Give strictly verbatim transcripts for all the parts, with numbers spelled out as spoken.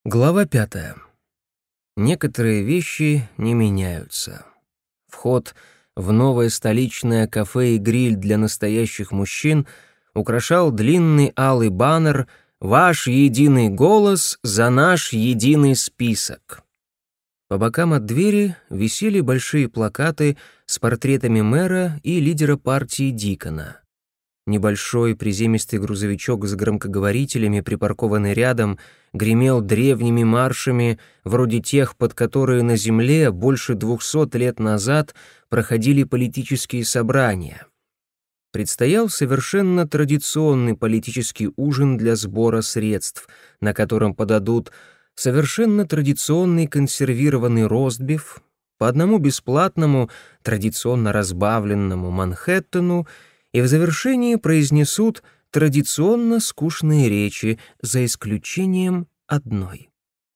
Глава пятая. Некоторые вещи не меняются. Вход в новое столичное кафе и гриль для настоящих мужчин украшал длинный алый баннер «Ваш единый голос за наш единый список». По бокам от двери висели большие плакаты с портретами мэра и лидера партии Дикона. Небольшой приземистый грузовичок с громкоговорителями, припаркованный рядом, гремел древними маршами, вроде тех, под которые на Земле больше двухсот лет назад проходили политические собрания. Предстоял совершенно традиционный политический ужин для сбора средств, на котором подадут совершенно традиционный консервированный ростбиф, по одному бесплатному, традиционно разбавленному Манхэттену, и в завершении произнесут традиционно скучные речи, за исключением одной.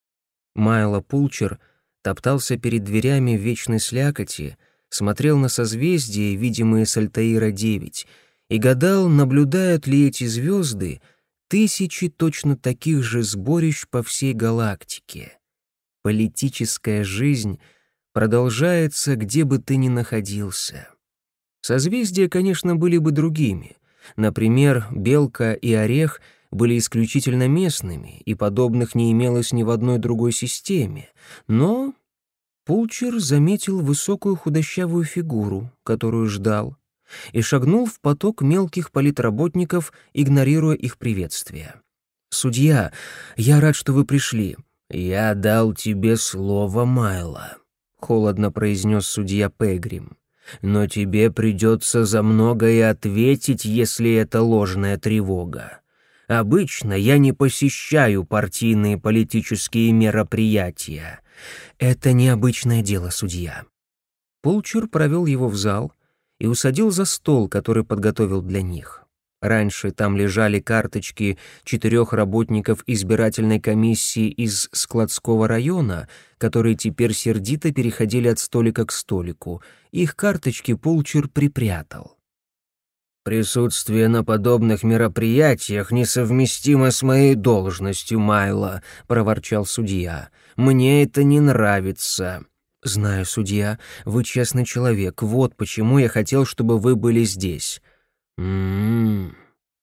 Майло Пулчер топтался перед дверями в вечной слякоти, смотрел на созвездия, видимые с Альтаира девять, и гадал, наблюдают ли эти звезды тысячи точно таких же сборищ по всей галактике. Политическая жизнь продолжается, где бы ты ни находился. Созвездия, конечно, были бы другими. Например, Белка и Орех были исключительно местными, и подобных не имелось ни в одной другой системе. Но Пулчер заметил высокую худощавую фигуру, которую ждал, и шагнул в поток мелких политработников, игнорируя их приветствие. «Судья, я рад, что вы пришли». «Я дал тебе слово, Майло», — холодно произнес судья Пегрим. «Но тебе придется за многое ответить, если это ложная тревога. Обычно я не посещаю партийные политические мероприятия. Это необычное дело, судья». Пулчер провел его в зал и усадил за стол, который подготовил для них. Раньше там лежали карточки четырех работников избирательной комиссии из складского района, которые теперь сердито переходили от столика к столику. Их карточки Пулчер припрятал. «Присутствие на подобных мероприятиях несовместимо с моей должностью, Майло», — проворчал судья. «Мне это не нравится». «Знаю, судья, вы честный человек. Вот почему я хотел, чтобы вы были здесь». «М-м-м».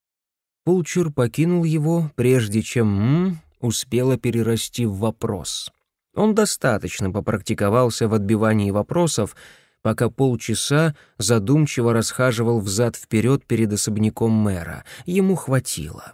Пулчер покинул его, прежде чем «м» успела перерасти в вопрос. Он достаточно попрактиковался в отбивании вопросов, пока полчаса задумчиво расхаживал взад-вперед перед особняком мэра. Ему хватило.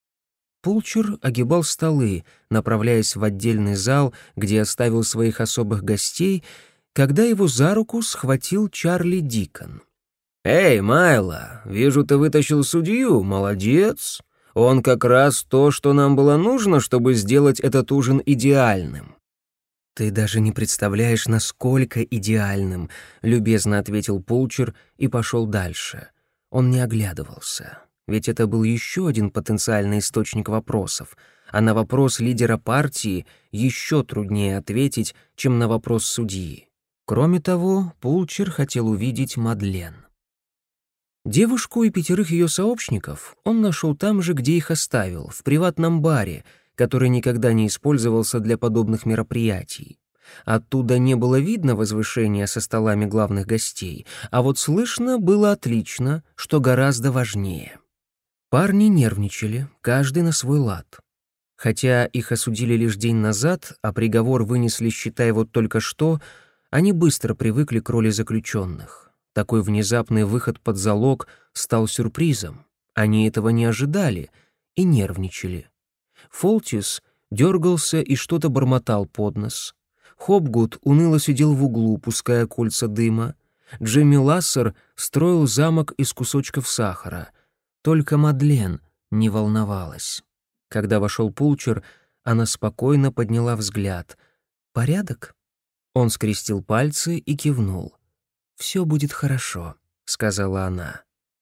Пулчер огибал столы, направляясь в отдельный зал, где оставил своих особых гостей, когда его за руку схватил Чарли Дикон. «Эй, Майло, вижу, ты вытащил судью, молодец. Он как раз то, что нам было нужно, чтобы сделать этот ужин идеальным». «Ты даже не представляешь, насколько идеальным», — любезно ответил Пулчер и пошел дальше. Он не оглядывался, ведь это был еще один потенциальный источник вопросов, а на вопрос лидера партии еще труднее ответить, чем на вопрос судьи. Кроме того, Пулчер хотел увидеть Мадлен. Девушку и пятерых ее сообщников он нашел там же, где их оставил, в приватном баре, который никогда не использовался для подобных мероприятий. Оттуда не было видно возвышения со столами главных гостей, а вот слышно было отлично, что гораздо важнее. Парни нервничали, каждый на свой лад. Хотя их осудили лишь день назад, а приговор вынесли, считай, вот только что, они быстро привыкли к роли заключенных. Такой внезапный выход под залог стал сюрпризом. Они этого не ожидали и нервничали. Фолтис дергался и что-то бормотал под нос. Хопгуд уныло сидел в углу, пуская кольца дыма. Джимми Лассер строил замок из кусочков сахара. Только Мадлен не волновалась. Когда вошел Пулчер, она спокойно подняла взгляд. «Порядок?» Он скрестил пальцы и кивнул. «Все будет хорошо», — сказала она.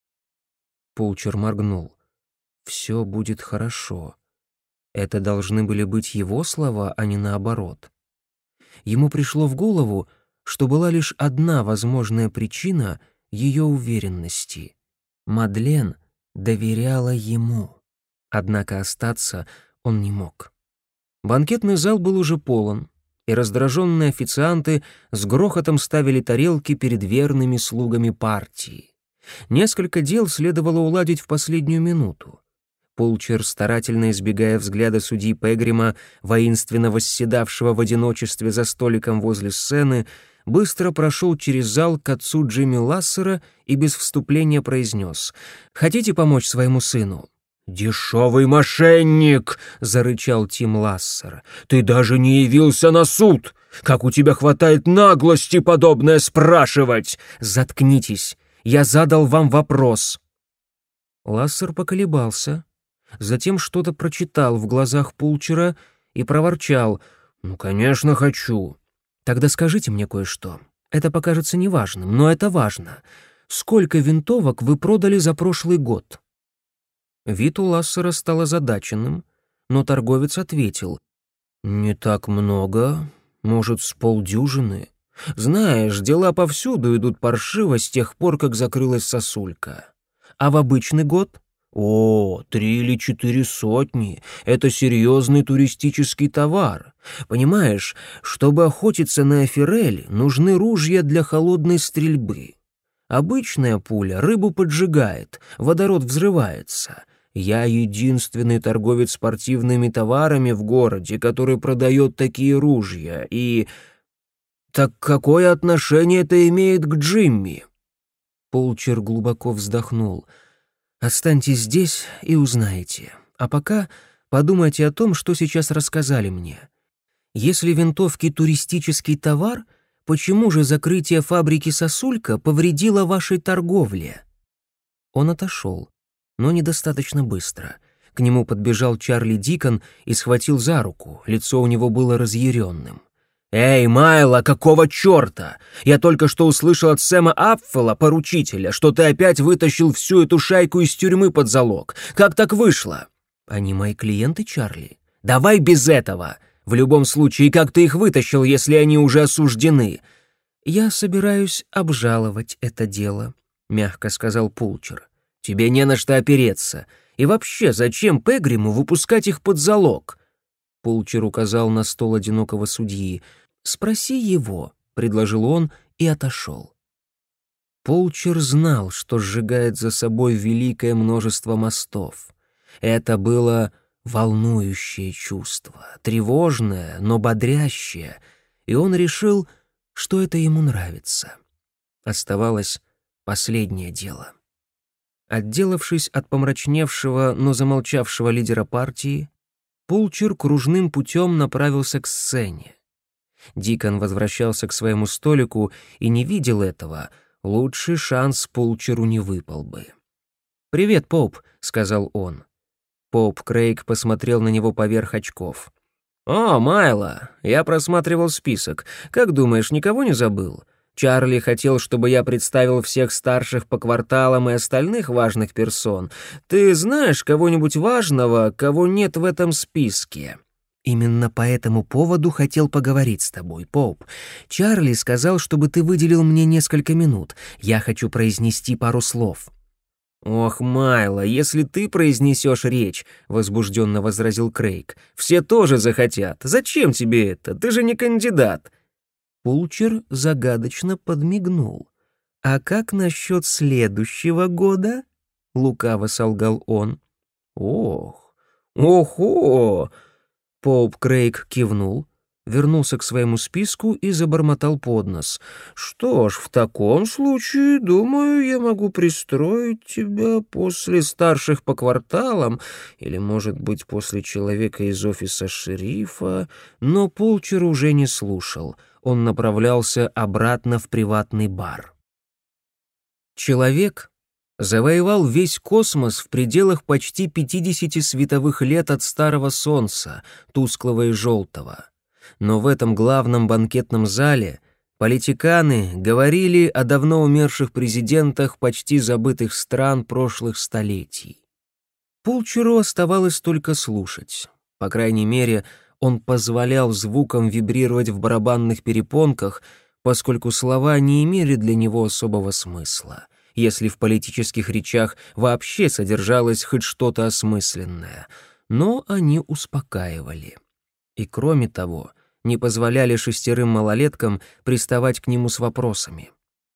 Пулчер моргнул. «Все будет хорошо». Это должны были быть его слова, а не наоборот. Ему пришло в голову, что была лишь одна возможная причина ее уверенности. Мадлен доверяла ему. Однако остаться он не мог. Банкетный зал был уже полон, и раздраженные официанты с грохотом ставили тарелки перед верными слугами партии. Несколько дел следовало уладить в последнюю минуту. Пулчер, старательно избегая взгляда судьи Пегрима, воинственно восседавшего в одиночестве за столиком возле сцены, быстро прошел через зал к отцу Джимми Лассера и без вступления произнес: «Хотите помочь своему сыну?» «Дешевый мошенник!» — зарычал Тим Лассер. «Ты даже не явился на суд! Как у тебя хватает наглости подобное спрашивать!» «Заткнитесь! Я задал вам вопрос!» Лассер поколебался, затем что-то прочитал в глазах Пулчера и проворчал: «Ну, конечно, хочу». «Тогда скажите мне кое-что. Это покажется неважным, но это важно. Сколько винтовок вы продали за прошлый год?» Вид у Лассера стал озадаченным, но торговец ответил: «Не так много, может, с полдюжины. Знаешь, дела повсюду идут паршиво с тех пор, как закрылась сосулька. А в обычный год? О, три или четыре сотни. Это серьезный туристический товар. Понимаешь, чтобы охотиться на эфирель, нужны ружья для холодной стрельбы. Обычная пуля рыбу поджигает, водород взрывается. Я единственный торговец спортивными товарами в городе, который продает такие ружья, и... Так какое отношение это имеет к Джимми?» Пулчер глубоко вздохнул. «Останьтесь здесь и узнаете. А пока подумайте о том, что сейчас рассказали мне. Если винтовки — туристический товар, почему же закрытие фабрики «Сосулька» повредило вашей торговле?» Он отошел, но недостаточно быстро. К нему подбежал Чарли Дикон и схватил за руку, лицо у него было разъяренным. «Эй, Майло, какого черта? Я только что услышал от Сэма Апфела, поручителя, что ты опять вытащил всю эту шайку из тюрьмы под залог. Как так вышло?» «Они мои клиенты, Чарли». «Давай без этого. В любом случае, как ты их вытащил, если они уже осуждены?» «Я собираюсь обжаловать это дело», — мягко сказал Пулчер. «Тебе не на что опереться. И вообще, зачем Пегриму выпускать их под залог?» Пулчер указал на стол одинокого судьи. «Спроси его», — предложил он и отошел. Пулчер знал, что сжигает за собой великое множество мостов. Это было волнующее чувство, тревожное, но бодрящее, и он решил, что это ему нравится. Оставалось последнее дело. Отделавшись от помрачневшего, но замолчавшего лидера партии, Пулчер кружным путем направился к сцене. Дикон возвращался к своему столику и не видел этого. Лучший шанс Пулчеру не выпал бы. «Привет, Поуп», — сказал он. Поуп Крейг посмотрел на него поверх очков. «О, Майло, я просматривал список. Как думаешь, никого не забыл? Чарли хотел, чтобы я представил всех старших по кварталам и остальных важных персон. Ты знаешь кого-нибудь важного, кого нет в этом списке?» «Именно по этому поводу хотел поговорить с тобой, Поуп. Чарли сказал, чтобы ты выделил мне несколько минут. Я хочу произнести пару слов». «Ох, Майло, если ты произнесешь речь», — возбужденно возразил Крейг, — «все тоже захотят. Зачем тебе это? Ты же не кандидат». Пулчер загадочно подмигнул. «А как насчет следующего года?» — лукаво солгал он. «Ох, охо!» Поуп Крейг кивнул, вернулся к своему списку и забормотал под нос. «Что ж, в таком случае, думаю, я могу пристроить тебя после старших по кварталам или, может быть, после человека из офиса шерифа». Но Пулчер уже не слушал. Он направлялся обратно в приватный бар. Человек завоевал весь космос в пределах почти пятидесяти световых лет от старого Солнца, тусклого и желтого. Но в этом главном банкетном зале политиканы говорили о давно умерших президентах почти забытых стран прошлых столетий. Пулчеру оставалось только слушать. По крайней мере, он позволял звукам вибрировать в барабанных перепонках, поскольку слова не имели для него особого смысла, если в политических речах вообще содержалось хоть что-то осмысленное, но они успокаивали. И кроме того, не позволяли шестерым малолеткам приставать к нему с вопросами.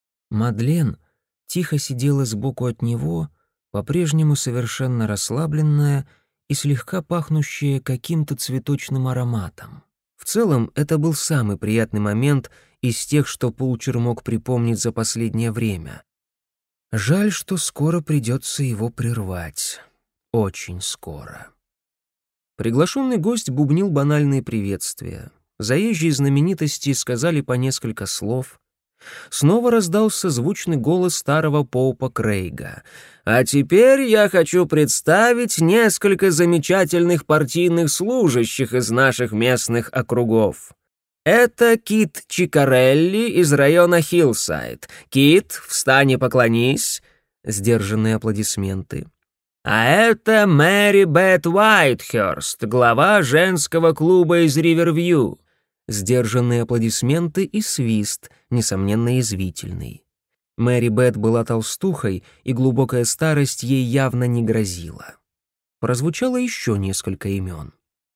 Мадлен тихо сидела сбоку от него, по-прежнему совершенно расслабленная и слегка пахнущая каким-то цветочным ароматом. В целом, это был самый приятный момент из тех, что Пулчер мог припомнить за последнее время. Жаль, что скоро придется его прервать. Очень скоро. Приглашенный гость бубнил банальные приветствия. Заезжие знаменитости сказали по несколько слов. Снова раздался звучный голос старого Поупа Крейга. «А теперь я хочу представить несколько замечательных партийных служащих из наших местных округов. Это Кит Чикарелли из района Хиллсайд. Кит, встань и поклонись». Сдержанные аплодисменты. «А это Мэри Бет Уайтхерст, глава женского клуба из Ривервью». Сдержанные аплодисменты и свист, несомненно, язвительный. Мэри Бет была толстухой, и глубокая старость ей явно не грозила. Прозвучало еще несколько имен.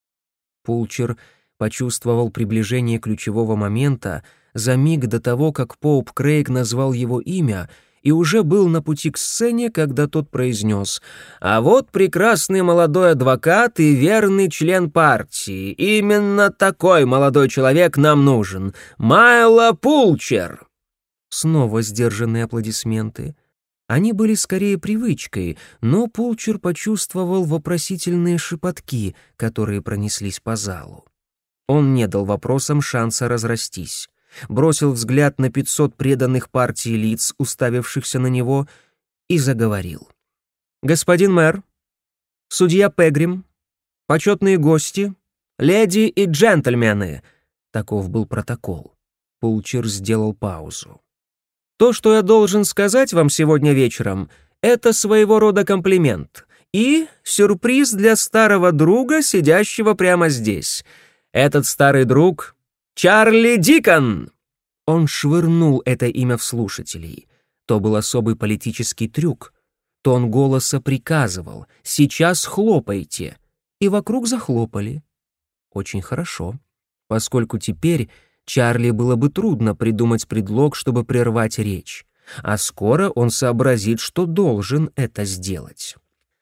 Пулчер почувствовал приближение ключевого момента за миг до того, как Поуп Крейг назвал его имя, и уже был на пути к сцене, когда тот произнес: «А вот прекрасный молодой адвокат и верный член партии. Именно такой молодой человек нам нужен. Майло Пулчер!» Снова сдержанные аплодисменты. Они были скорее привычкой, но Пулчер почувствовал вопросительные шепотки, которые пронеслись по залу. Он не дал вопросам шанса разрастись. Бросил взгляд на пятьсот преданных партии лиц, уставившихся на него, и заговорил. «Господин мэр, судья Пегрим, почетные гости, леди и джентльмены», — таков был протокол. Пулчер сделал паузу. «То, что я должен сказать вам сегодня вечером, это своего рода комплимент и сюрприз для старого друга, сидящего прямо здесь. Этот старый друг — Чарли Дикон!» Он швырнул это имя в слушателей. То был особый политический трюк. Тон голоса приказывал: «Сейчас хлопайте!» И вокруг захлопали. Очень хорошо, поскольку теперь Чарли было бы трудно придумать предлог, чтобы прервать речь, а скоро он сообразит, что должен это сделать.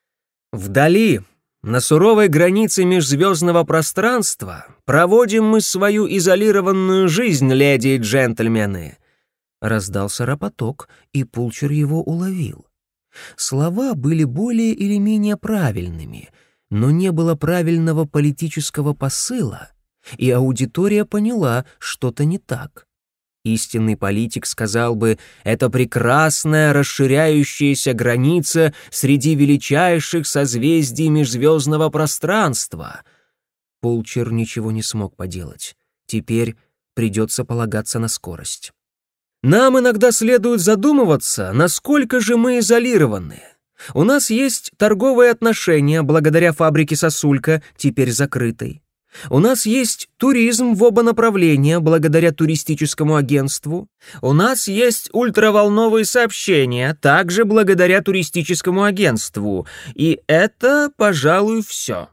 «Вдали, на суровой границе межзвездного пространства, проводим мы свою изолированную жизнь, леди и джентльмены!» Раздался ропоток, и Пулчер его уловил. Слова были более или менее правильными, но не было правильного политического посыла, и аудитория поняла, что-то не так. Истинный политик сказал бы: «Это прекрасная расширяющаяся граница среди величайших созвездий межзвездного пространства». Пулчер ничего не смог поделать. Теперь придется полагаться на скорость. «Нам иногда следует задумываться, насколько же мы изолированы. У нас есть торговые отношения благодаря фабрике «Сосулька», теперь закрытой. У нас есть туризм в оба направления благодаря туристическому агентству. У нас есть ультраволновые сообщения, также благодаря туристическому агентству. И это, пожалуй, все.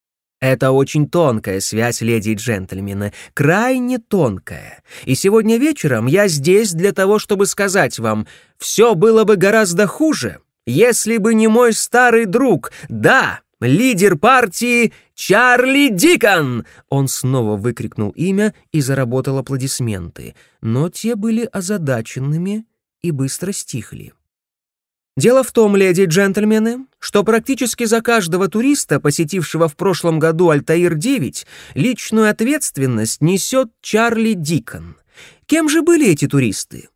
Это очень тонкая связь, леди и джентльмены, крайне тонкая. И сегодня вечером я здесь для того, чтобы сказать вам: все было бы гораздо хуже, если бы не мой старый друг, да, лидер партии Чарли Дикон!» Он снова выкрикнул имя, и заработал аплодисменты, но те были озадаченными и быстро стихли. «Дело в том, леди и джентльмены, что практически за каждого туриста, посетившего в прошлом году Альтаир девять, личную ответственность несет Чарли Дикон. Кем же были эти туристы?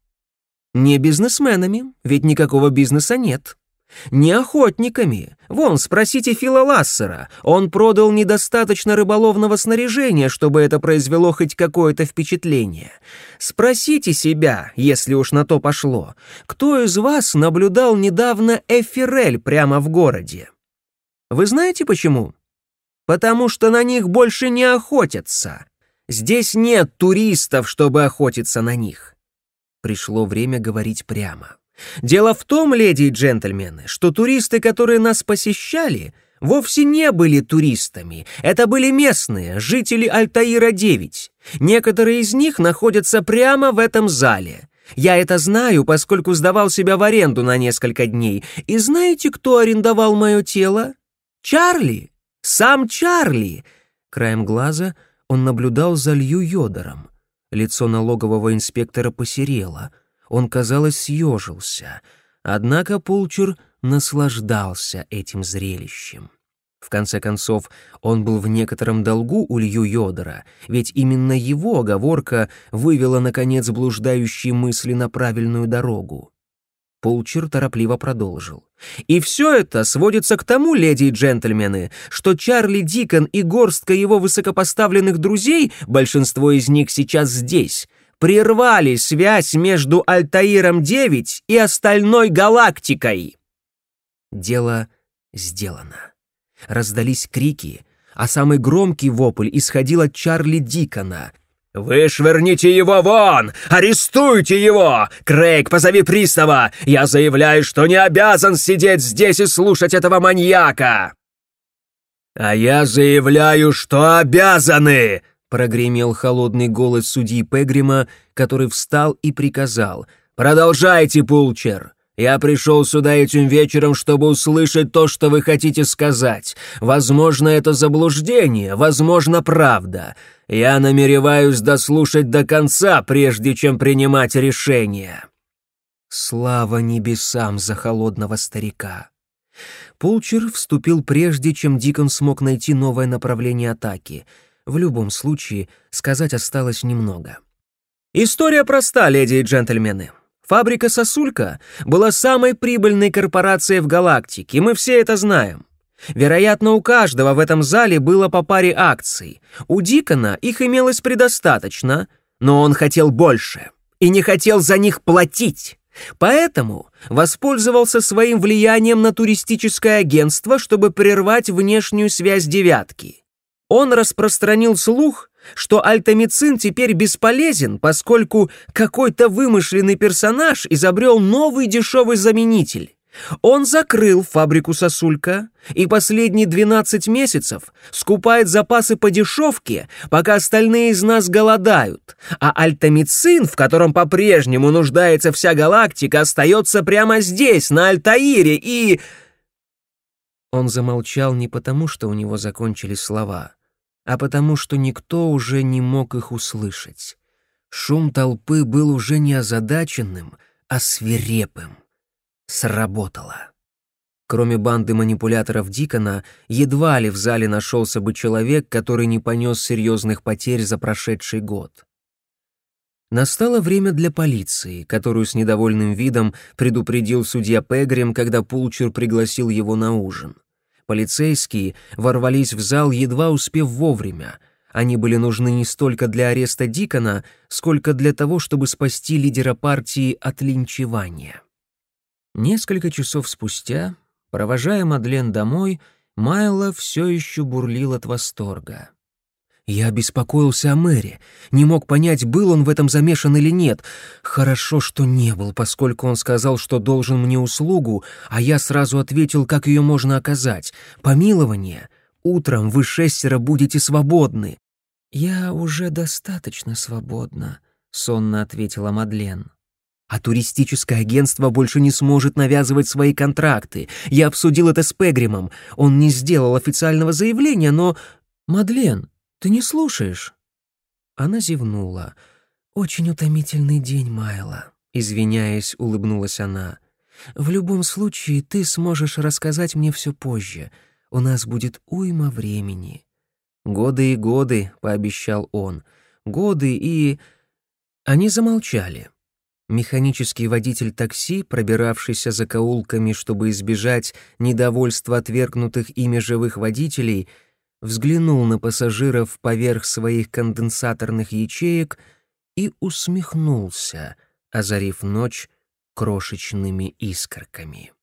Не бизнесменами, ведь никакого бизнеса нет. Не охотниками. Вон, спросите Фила Лассера. Он продал недостаточно рыболовного снаряжения, чтобы это произвело хоть какое-то впечатление. Спросите себя, если уж на то пошло, кто из вас наблюдал недавно эфирель прямо в городе? Вы знаете почему? Потому что на них больше не охотятся. Здесь нет туристов, чтобы охотиться на них. Пришло время говорить прямо. Дело в том, леди и джентльмены, что туристы, которые нас посещали, вовсе не были туристами. Это были местные, жители Альтаира девять. Некоторые из них находятся прямо в этом зале. Я это знаю, поскольку сдавал себя в аренду на несколько дней. И знаете, кто арендовал мое тело? Чарли! Сам Чарли!» Краем глаза он наблюдал за Лью Йодором. Лицо налогового инспектора посерело. Он, казалось, съежился. Однако Пулчер наслаждался этим зрелищем. В конце концов, он был в некотором долгу у Лью Йодора, ведь именно его оговорка вывела, наконец, блуждающие мысли на правильную дорогу. Пулчер торопливо продолжил. «И все это сводится к тому, леди и джентльмены, что Чарли Дикон и горстка его высокопоставленных друзей, большинство из них сейчас здесь, прервали связь между Альтаиром девять и остальной галактикой». Дело сделано. Раздались крики, а самый громкий вопль исходил от Чарли Дикона. «Вышвырните его вон! Арестуйте его! Крейг, позови пристава! Я заявляю, что не обязан сидеть здесь и слушать этого маньяка!» «А я заявляю, что обязаны!» — прогремел холодный голос судьи Пегрима, который встал и приказал. «Продолжайте, Пулчер! Я пришел сюда этим вечером, чтобы услышать то, что вы хотите сказать. Возможно, это заблуждение, возможно, правда. Я намереваюсь дослушать до конца, прежде чем принимать решение». Слава небесам за холодного старика. Пулчер вступил прежде, чем Дикон смог найти новое направление атаки. В любом случае, сказать осталось немного. История проста, леди и джентльмены. Фабрика «Сосулька» была самой прибыльной корпорацией в галактике, мы все это знаем. Вероятно, у каждого в этом зале было по паре акций. У Дикона их имелось предостаточно, но он хотел больше и не хотел за них платить. Поэтому воспользовался своим влиянием на туристическое агентство, чтобы прервать внешнюю связь «девятки». Он распространил слух, что альтамицин теперь бесполезен, поскольку какой-то вымышленный персонаж изобрел новый дешевый заменитель. Он закрыл фабрику «Сосулька» и последние двенадцать месяцев скупает запасы по дешевке, пока остальные из нас голодают, а альтамицин, в котором по-прежнему нуждается вся галактика, остается прямо здесь, на Альтаире, и... Он замолчал не потому, что у него закончились слова, а потому что никто уже не мог их услышать. Шум толпы был уже не озадаченным, а свирепым. Сработало. Кроме банды манипуляторов Дикона, едва ли в зале нашелся бы человек, который не понес серьезных потерь за прошедший год. Настало время для полиции, которую с недовольным видом предупредил судья Пегрим, когда Пулчер пригласил его на ужин. Полицейские ворвались в зал, едва успев вовремя. Они были нужны не столько для ареста Дикона, сколько для того, чтобы спасти лидера партии от линчевания. Несколько часов спустя, провожая Мадлен домой, Майло все еще бурлил от восторга. Я беспокоился о мэре, не мог понять, был он в этом замешан или нет. Хорошо, что не был, поскольку он сказал, что должен мне услугу, а я сразу ответил, как ее можно оказать. Помилование. Утром вы шестеро будете свободны. «Я уже достаточно свободна», — сонно ответила Мадлен. «А туристическое агентство больше не сможет навязывать свои контракты. Я обсудил это с Пегримом. Он не сделал официального заявления, но... Мадлен, ты не слушаешь?» Она зевнула. «Очень утомительный день, Майло», — извиняясь, улыбнулась она. «В любом случае, ты сможешь рассказать мне все позже. У нас будет уйма времени». «Годы и годы», — пообещал он. «Годы и...» Они замолчали. Механический водитель такси, пробиравшийся закоулками, чтобы избежать недовольства отвергнутых ими живых водителей, взглянул на пассажиров поверх своих конденсаторных ячеек и усмехнулся, озарив ночь крошечными искорками.